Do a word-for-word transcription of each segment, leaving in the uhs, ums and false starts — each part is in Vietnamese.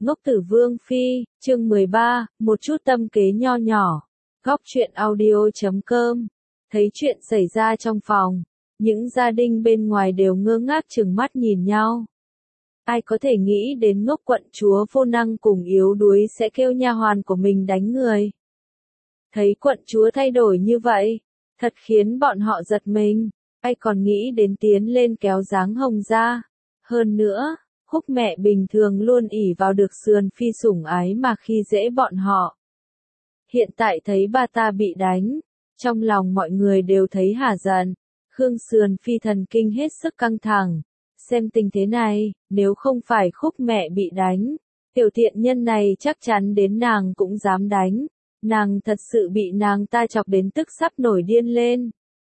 Ngốc Tử Vương Phi, chương mười ba, một chút tâm kế nho nhỏ. Góc truyện audio chấm com. Thấy chuyện xảy ra trong phòng, những gia đình bên ngoài đều ngơ ngác trừng mắt nhìn nhau. Ai có thể nghĩ đến Ngốc quận chúa vô năng cùng yếu đuối sẽ kêu nha hoàn của mình đánh người. Thấy quận chúa thay đổi như vậy, thật khiến bọn họ giật mình. Ai còn nghĩ đến tiến lên kéo dáng Hồng ra. Hơn nữa, Húc mẹ bình thường luôn ỷ vào được Sườn Phi sủng ái mà khi dễ bọn họ. Hiện tại thấy bà ta bị đánh, trong lòng mọi người đều thấy hả giận. Khương Sườn Phi thần kinh hết sức căng thẳng. Xem tình thế này, nếu không phải Khúc mẹ bị đánh, tiểu tiện nhân này chắc chắn đến nàng cũng dám đánh. Nàng thật sự bị nàng ta chọc đến tức sắp nổi điên lên.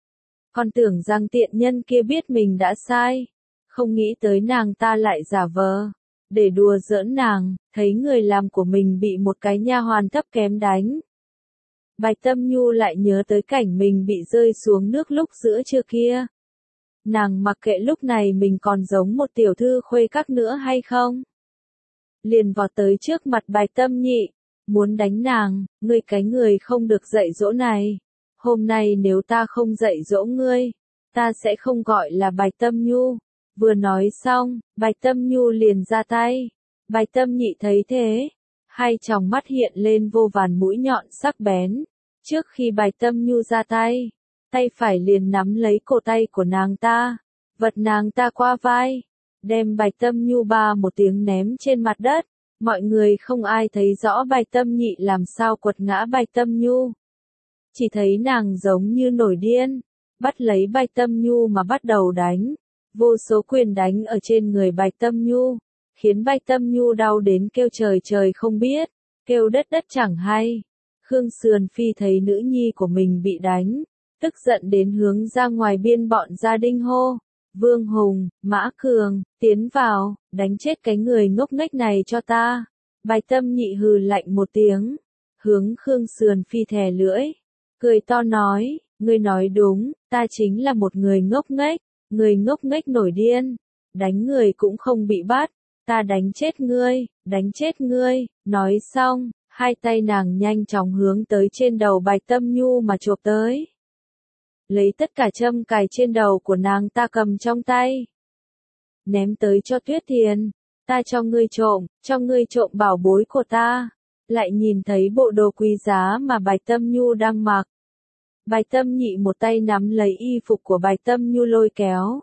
Còn tưởng rằng tiện nhân kia biết mình đã sai. Không nghĩ tới nàng ta lại giả vờ. Để đùa giỡn nàng, thấy người làm của mình bị một cái nha hoàn thấp kém đánh. Bạch Tâm Nhu lại nhớ tới cảnh mình bị rơi xuống nước lúc giữa trưa kia. Nàng mặc kệ lúc này mình còn giống một tiểu thư khuê các nữa hay không. Liền vọt tới trước mặt Bạch Tâm Nhị, muốn đánh nàng, ngươi cái người không được dạy dỗ này. Hôm nay nếu ta không dạy dỗ ngươi, ta sẽ không gọi là Bạch Tâm Nhu. Vừa nói xong, Bạch Tâm Nhu liền ra tay. Bạch Tâm Nhị thấy thế, hai tròng mắt hiện lên vô vàn mũi nhọn sắc bén. Trước khi Bạch Tâm Nhu ra tay, tay phải liền nắm lấy cổ tay của nàng ta, vật nàng ta qua vai, đem Bạch Tâm Nhu ba một tiếng ném trên mặt đất. Mọi người không ai thấy rõ Bạch Tâm Nhị làm sao quật ngã Bạch Tâm Nhu. Chỉ thấy nàng giống như nổi điên, bắt lấy Bạch Tâm Nhu mà bắt đầu đánh. Vô số quyền đánh ở trên người Bạch Tâm Nhu, khiến Bạch Tâm Nhu đau đến kêu trời trời không biết, kêu đất đất chẳng hay. Khương Sườn Phi thấy nữ nhi của mình bị đánh, tức giận đến hướng ra ngoài biên bọn gia đình hô. Vương Hùng, Mã Cường, tiến vào, đánh chết cái người ngốc nghếch này cho ta. Bạch Tâm Nhị hừ lạnh một tiếng, hướng Khương Sườn Phi thè lưỡi, cười to nói, ngươi nói đúng, ta chính là một người ngốc nghếch, người ngốc nghếch nổi điên, đánh người cũng không bị bắt, ta đánh chết ngươi, đánh chết ngươi. Nói xong, hai tay nàng nhanh chóng hướng tới trên đầu Bạch Tâm Nhu mà chộp tới. Lấy tất cả châm cài trên đầu của nàng ta cầm trong tay. Ném tới cho Tuyết Thiền, ta cho ngươi trộm, cho ngươi trộm bảo bối của ta. Lại nhìn thấy bộ đồ quý giá mà Bạch Tâm Nhu đang mặc. Bạch Tâm Nhị một tay nắm lấy y phục của Bạch Tâm Nhu lôi kéo.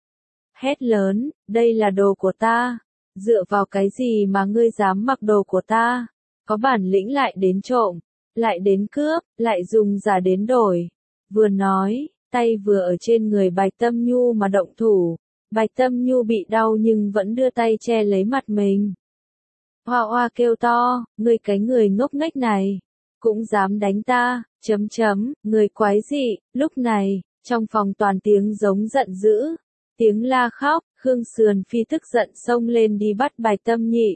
Hét lớn, đây là đồ của ta. Dựa vào cái gì mà ngươi dám mặc đồ của ta? Có bản lĩnh lại đến trộm, lại đến cướp, lại dùng giả đến đổi. Vừa nói, tay vừa ở trên người Bạch Tâm Nhu mà động thủ. Bạch Tâm Nhu bị đau nhưng vẫn đưa tay che lấy mặt mình. Hoa hoa kêu to, ngươi cái người ngốc nghếch này, cũng dám đánh ta, chấm chấm, người quái dị. Lúc này, trong phòng toàn tiếng giống giận dữ, tiếng la khóc. Khương Sườn Phi tức giận xông lên đi bắt Bạch Tâm Nhị.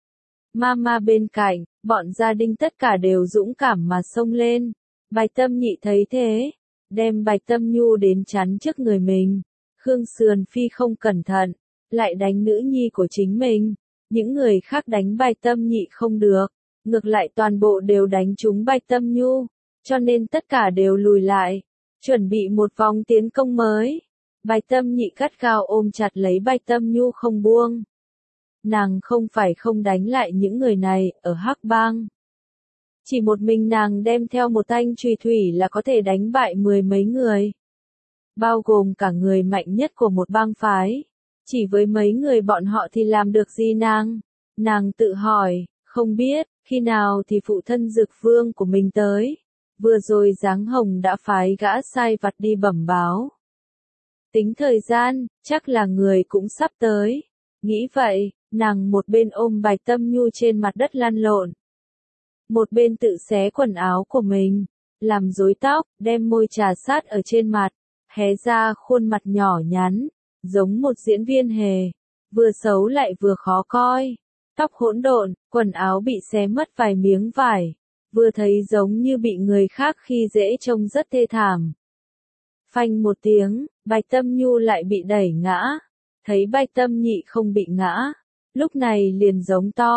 Mama bên cạnh, bọn gia đình tất cả đều dũng cảm mà xông lên. Bạch Tâm Nhị thấy thế, đem Bạch Tâm Nhu đến chắn trước người mình. Khương Sườn Phi không cẩn thận, lại đánh nữ nhi của chính mình. Những người khác đánh Bạch Tâm Nhị không được, ngược lại toàn bộ đều đánh trúng Bạch Tâm Nhu, cho nên tất cả đều lùi lại, chuẩn bị một vòng tiến công mới. Bạch Tâm Nhị gắt gao ôm chặt lấy Bạch Tâm Nhu không buông. Nàng không phải không đánh lại những người này ở Hắc Bang. Chỉ một mình nàng đem theo một thanh chùy thủy là có thể đánh bại mười mấy người. Bao gồm cả người mạnh nhất của một bang phái. Chỉ với mấy người bọn họ thì làm được gì nàng? Nàng tự hỏi, không biết, khi nào thì phụ thân Dực Vương của mình tới. Vừa rồi Giáng Hồng đã phái gã sai vặt đi bẩm báo. Tính thời gian, chắc là người cũng sắp tới. Nghĩ vậy, nàng một bên ôm Bạch Tâm Nhu trên mặt đất lăn lộn. Một bên tự xé quần áo của mình, làm rối tóc, đem môi trà sát ở trên mặt, hé ra khuôn mặt nhỏ nhắn, giống một diễn viên hề, vừa xấu lại vừa khó coi. Tóc hỗn độn, quần áo bị xé mất vài miếng vải, vừa thấy giống như bị người khác khi dễ trông rất thê thảm. Phanh một tiếng, Bạch Tâm Nhu lại bị đẩy ngã. Thấy Bạch Tâm Nhị không bị ngã, lúc này liền giống to,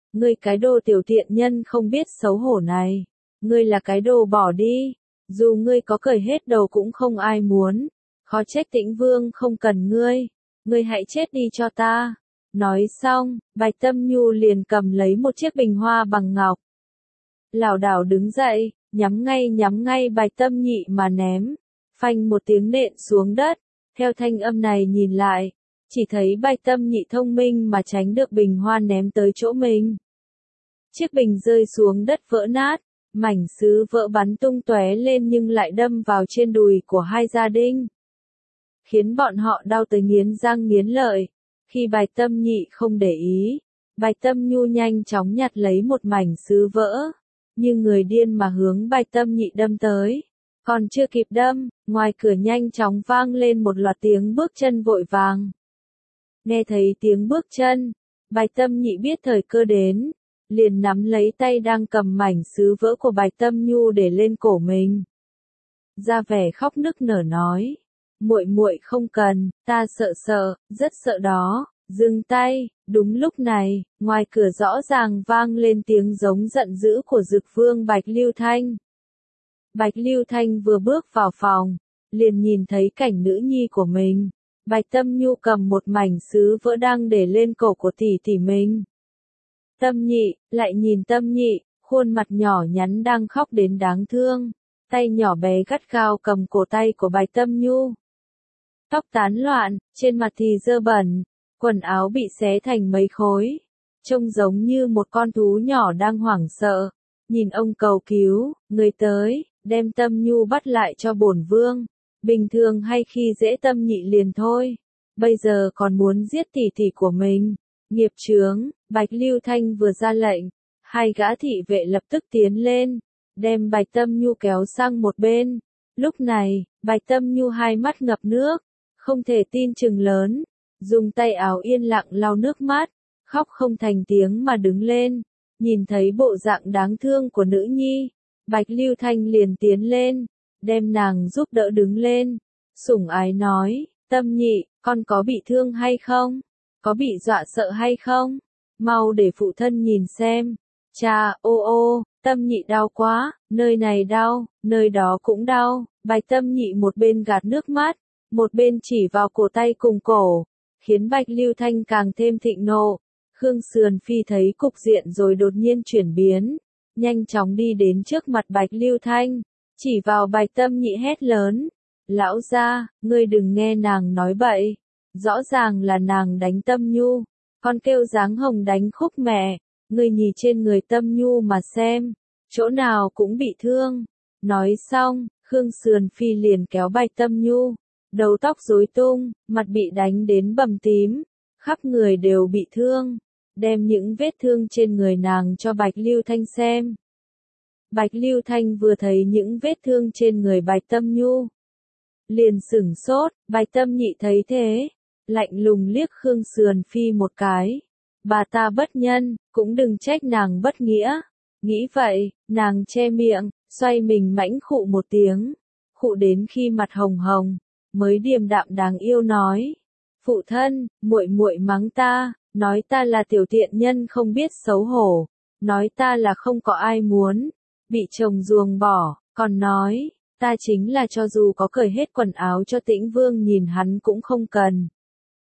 ngươi cái đồ tiểu tiện nhân không biết xấu hổ này, ngươi là cái đồ bỏ đi, dù ngươi có cởi hết đầu cũng không ai muốn, khó trách Tĩnh Vương không cần ngươi, ngươi hãy chết đi cho ta. Nói xong, Bạch Tâm Nhu liền cầm lấy một chiếc bình hoa bằng ngọc. Lảo đảo đứng dậy, nhắm ngay nhắm ngay Bạch Tâm Nhị mà ném, phanh một tiếng nện xuống đất, theo thanh âm này nhìn lại, chỉ thấy Bạch Tâm Nhị thông minh mà tránh được bình hoa ném tới chỗ mình. Chiếc bình rơi xuống đất vỡ nát, mảnh sứ vỡ bắn tung tóe lên nhưng lại đâm vào trên đùi của hai gia đình, khiến bọn họ đau tới nghiến răng nghiến lợi. Khi Bạch Tâm Nhị không để ý, Bạch Tâm Nhu nhanh chóng nhặt lấy một mảnh sứ vỡ, như người điên mà hướng Bạch Tâm Nhị đâm tới. Còn chưa kịp đâm, ngoài cửa nhanh chóng vang lên một loạt tiếng bước chân vội vàng. Nghe thấy tiếng bước chân, Bạch Tâm Nhị biết thời cơ đến, liền nắm lấy tay đang cầm mảnh sứ vỡ của Bạch Tâm Nhu để lên cổ mình. Ra vẻ khóc nức nở nói, muội muội không cần, ta sợ sợ, rất sợ đó, dừng tay. Đúng lúc này, ngoài cửa rõ ràng vang lên tiếng giống giận dữ của Dực Vương Bạch Lưu Thanh. Bạch Lưu Thanh vừa bước vào phòng, liền nhìn thấy cảnh nữ nhi của mình. Bạch Tâm Nhu cầm một mảnh sứ vỡ đang để lên cổ của tỷ tỷ mình. Tâm Nhị, lại nhìn Tâm Nhị, khuôn mặt nhỏ nhắn đang khóc đến đáng thương, tay nhỏ bé gắt gao cầm cổ tay của Bạch Tâm Nhu. Tóc tán loạn, trên mặt thì dơ bẩn, quần áo bị xé thành mấy khối, trông giống như một con thú nhỏ đang hoảng sợ, nhìn ông cầu cứu, người tới, đem Tâm Nhu bắt lại cho bổn vương, bình thường hay khi dễ Tâm Nhị liền thôi, bây giờ còn muốn giết tỷ tỷ của mình, nghiệp chướng. Bạch Lưu Thanh vừa ra lệnh, hai gã thị vệ lập tức tiến lên, đem Bạch Tâm Nhu kéo sang một bên. Lúc này, Bạch Tâm Nhu hai mắt ngập nước, không thể tin chừng lớn, dùng tay áo yên lặng lau nước mắt, khóc không thành tiếng mà đứng lên. Nhìn thấy bộ dạng đáng thương của nữ nhi, Bạch Lưu Thanh liền tiến lên, đem nàng giúp đỡ đứng lên, sủng ái nói, Tâm Nhị, con có bị thương hay không? Có bị dọa sợ hay không? Mau để phụ thân nhìn xem. Cha, ô ô, Tâm Nhị đau quá, nơi này đau, nơi đó cũng đau. Bạch Tâm Nhị một bên gạt nước mắt, một bên chỉ vào cổ tay cùng cổ, khiến Bạch Lưu Thanh càng thêm thịnh nộ. Khương Sườn Phi thấy cục diện rồi đột nhiên chuyển biến, nhanh chóng đi đến trước mặt Bạch Lưu Thanh, chỉ vào Bạch Tâm Nhị hét lớn, lão gia, ngươi đừng nghe nàng nói bậy, rõ ràng là nàng đánh Tâm Nhu, con kêu dáng hồng đánh khúc mẹ, ngươi nhìn trên người Tâm Nhu mà xem, chỗ nào cũng bị thương. Nói xong, Khương Sườn Phi liền kéo Bạch Tâm Nhu, đầu tóc rối tung, mặt bị đánh đến bầm tím, khắp người đều bị thương, đem những vết thương trên người nàng cho Bạch Lưu Thanh xem. Bạch Lưu Thanh vừa thấy những vết thương trên người Bạch Tâm Nhu, liền sửng sốt. Bạch Tâm Nhị thấy thế, lạnh lùng liếc Khương Sườn Phi một cái, bà ta bất nhân, cũng đừng trách nàng bất nghĩa. Nghĩ vậy, nàng che miệng, xoay mình mãnh khụ một tiếng, khụ đến khi mặt hồng hồng, mới điềm đạm đáng yêu nói, phụ thân, muội muội mắng ta, nói ta là tiểu tiện nhân không biết xấu hổ, nói ta là không có ai muốn, bị chồng ruồng bỏ, còn nói, ta chính là cho dù có cởi hết quần áo cho Tĩnh Vương nhìn hắn cũng không cần.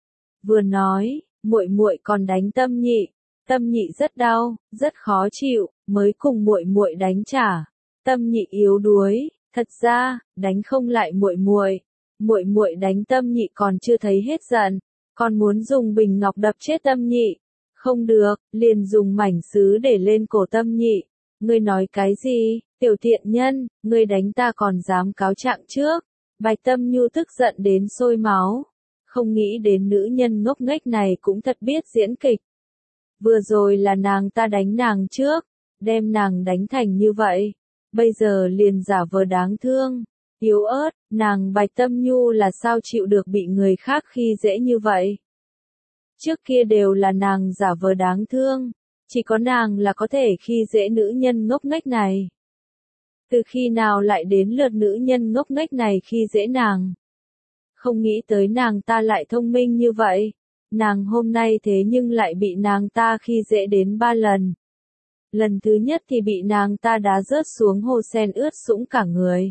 Vừa nói, muội muội còn đánh Tâm Nhị, Tâm Nhị rất đau, rất khó chịu, mới cùng muội muội đánh trả. Tâm Nhị yếu đuối, thật ra, đánh không lại muội muội. Muội muội đánh Tâm Nhị còn chưa thấy hết giận, còn muốn dùng bình ngọc đập chết Tâm Nhị. Không được, liền dùng mảnh sứ để lên cổ Tâm Nhị. Ngươi nói cái gì, tiểu tiện nhân, ngươi đánh ta còn dám cáo trạng trước. Bạch Tâm Nhu tức giận đến sôi máu. Không nghĩ đến nữ nhân ngốc nghếch này cũng thật biết diễn kịch. Vừa rồi là nàng ta đánh nàng trước, đem nàng đánh thành như vậy. Bây giờ liền giả vờ đáng thương, yếu ớt, nàng Bạch Tâm Nhu là sao chịu được bị người khác khi dễ như vậy. Trước kia đều là nàng giả vờ đáng thương, chỉ có nàng là có thể khi dễ nữ nhân ngốc nghếch này. Từ khi nào lại đến lượt nữ nhân ngốc nghếch này khi dễ nàng? Không nghĩ tới nàng ta lại thông minh như vậy, nàng hôm nay thế nhưng lại bị nàng ta khi dễ đến ba lần. Lần thứ nhất thì bị nàng ta đá rớt xuống hồ sen ướt sũng cả người.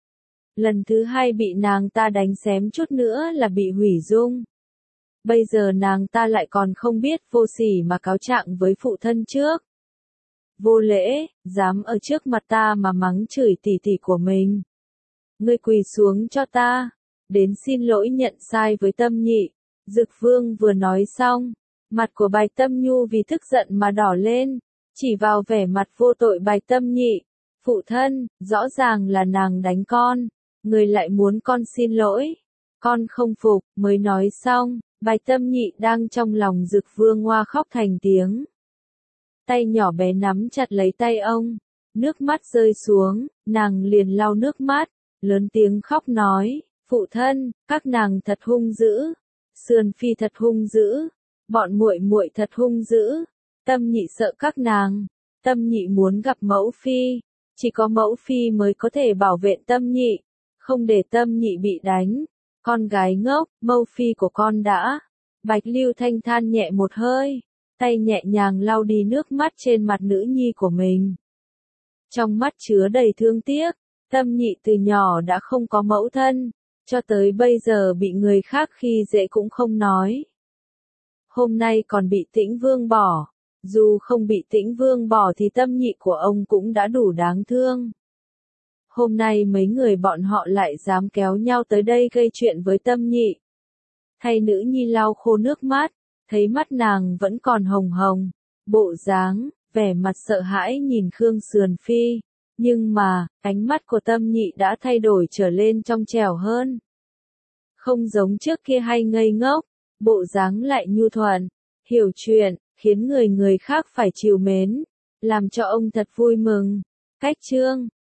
Lần thứ hai bị nàng ta đánh xém chút nữa là bị hủy dung. Bây giờ nàng ta lại còn không biết vô sỉ mà cáo trạng với phụ thân trước. Vô lễ, dám ở trước mặt ta mà mắng chửi tỷ tỷ của mình. Ngươi quỳ xuống cho ta, đến xin lỗi nhận sai với Tâm Nhị. Dực Vương vừa nói xong, mặt của Bạch Tâm Nhu vì tức giận mà đỏ lên, chỉ vào vẻ mặt vô tội Bạch Tâm Nhị. Phụ thân, rõ ràng là nàng đánh con, người lại muốn con xin lỗi. Con không phục, mới nói xong, Bạch Tâm Nhị đang trong lòng Dực Vương hoa khóc thành tiếng. Tay nhỏ bé nắm chặt lấy tay ông, nước mắt rơi xuống, nàng liền lau nước mắt, lớn tiếng khóc nói, phụ thân, các nàng thật hung dữ, Sườn Phi thật hung dữ, bọn muội muội thật hung dữ, Tâm Nhị sợ các nàng, Tâm Nhị muốn gặp mẫu phi, chỉ có mẫu phi mới có thể bảo vệ Tâm Nhị, không để Tâm Nhị bị đánh. Con gái ngốc, mẫu phi của con đã. Bạch Lưu Thanh than nhẹ một hơi, tay nhẹ nhàng lau đi nước mắt trên mặt nữ nhi của mình. Trong mắt chứa đầy thương tiếc, Tâm Nhị từ nhỏ đã không có mẫu thân, cho tới bây giờ bị người khác khi dễ cũng không nói. Hôm nay còn bị Tĩnh Vương bỏ, dù không bị Tĩnh Vương bỏ thì Tâm Nhị của ông cũng đã đủ đáng thương. Hôm nay mấy người bọn họ lại dám kéo nhau tới đây gây chuyện với Tâm Nhị. Thay nữ nhi lau khô nước mắt, thấy mắt nàng vẫn còn hồng hồng, bộ dáng, vẻ mặt sợ hãi nhìn Khương Sườn Phi, nhưng mà, ánh mắt của Tâm Nhị đã thay đổi trở lên trong trẻo hơn. Không giống trước kia hay ngây ngốc, bộ dáng lại nhu thuận, hiểu chuyện, khiến người người khác phải trìu mến, làm cho ông thật vui mừng. Cách chương